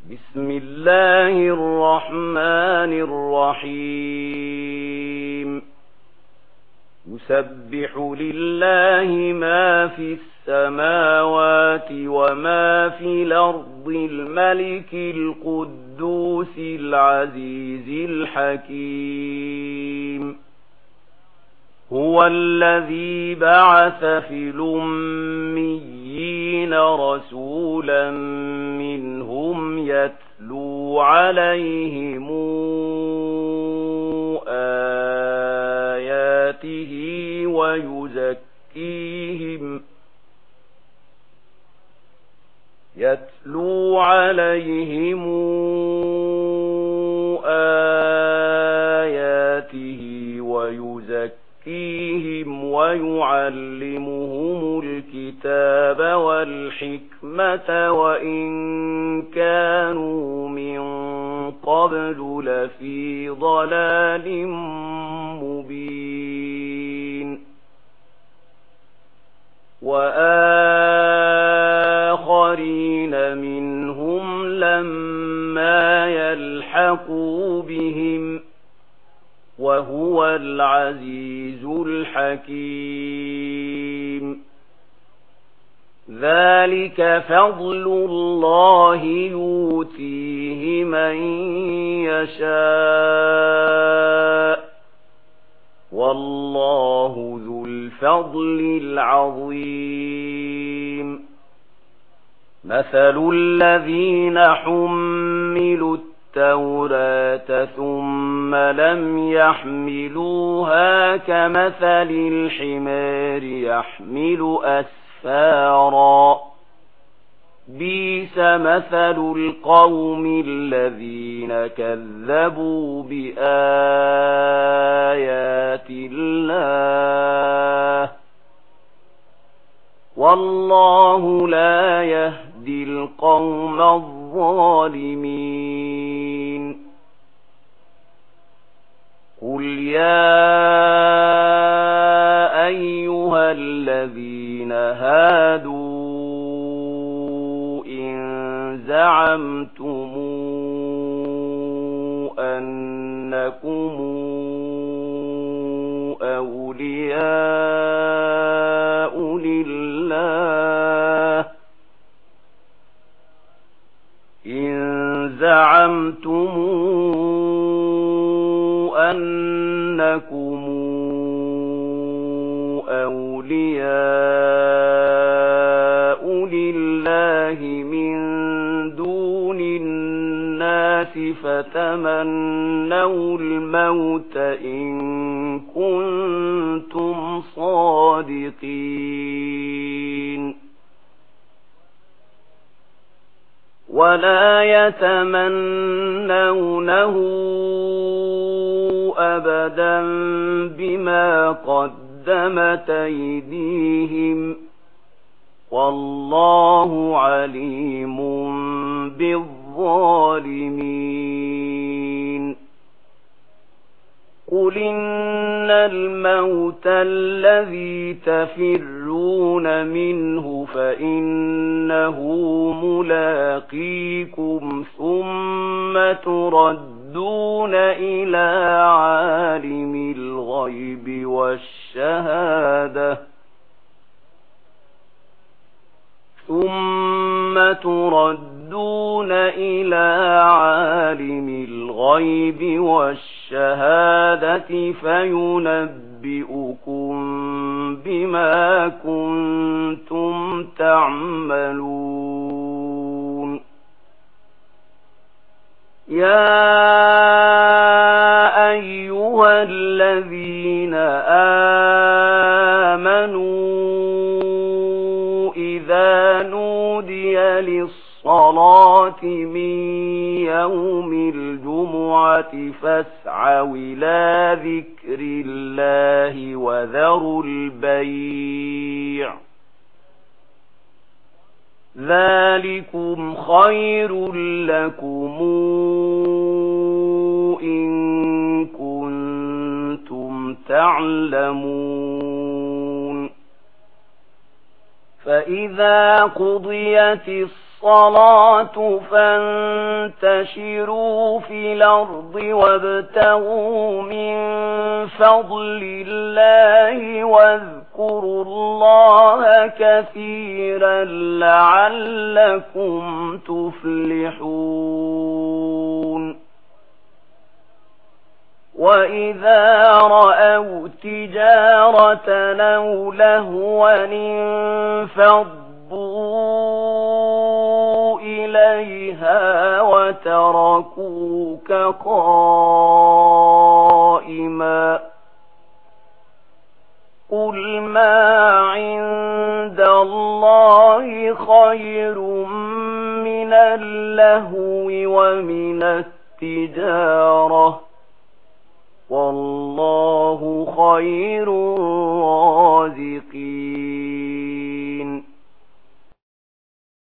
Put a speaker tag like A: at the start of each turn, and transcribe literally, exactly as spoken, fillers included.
A: بسم الله الرحمن الرحيم يسبح لله ما في السماوات وما في الأرض الملك القدوس العزيز الحكيم هو الذي بعث في الأميين رسولا منهم يتلو عليهم آياته ويزكيهم يتلو عليهم آياته ويزكيهم ويعلمهم الكتاب والحكمة وإن كانوا من قبل لفي ضلال مبين وآخرين منهم لما يلحقوا بهم وهو العزيز الحكيم ذلك فضل الله يؤتيه من يشاء والله ذو الفضل العظيم مثل الذين حملوا التوراة ثم لم يحملوها كمثل الحمار يحمل أسفارا بئس مثل القوم الذين كذبوا بآيات الله والله لا يهدي القوم الظالمين قل يا أيها الذين هادوا إن زعمتم أنكم أولياء لله إن زعمتم أنكم أولياء لله من دون الناس فتمنوا الموت إن كنتم صادقين ولا يتمنونه أبدا بما قدمت أيديهم والله عليم بالظالمين قل إن الموت الذي تفرون منه فإنه ملاقيكم ثم تردون إلى عالم الغيب والشهادة ثم تردون إلى عالم الغيب والشهادة فينبئكم بما كنتم تعملون يا أيها الذين آمنوا إذا نودي للصلاة من يوم الجمعة فاسعوا إلى ذكر الله وذروا البيع ذلكم خير لكم إن كنتم تعلمون فإذا قضيت الصلاة الصلاة فانتشروا في الأرض وابتغوا من فضل الله واذكروا الله كثيرا لعلكم تفلحون وإذا رأوا تجارة أو لهوا انفضوا إليها وتركوك قائما قل ما عند الله خير من اللهو ومن التجارة والله خير الرازقين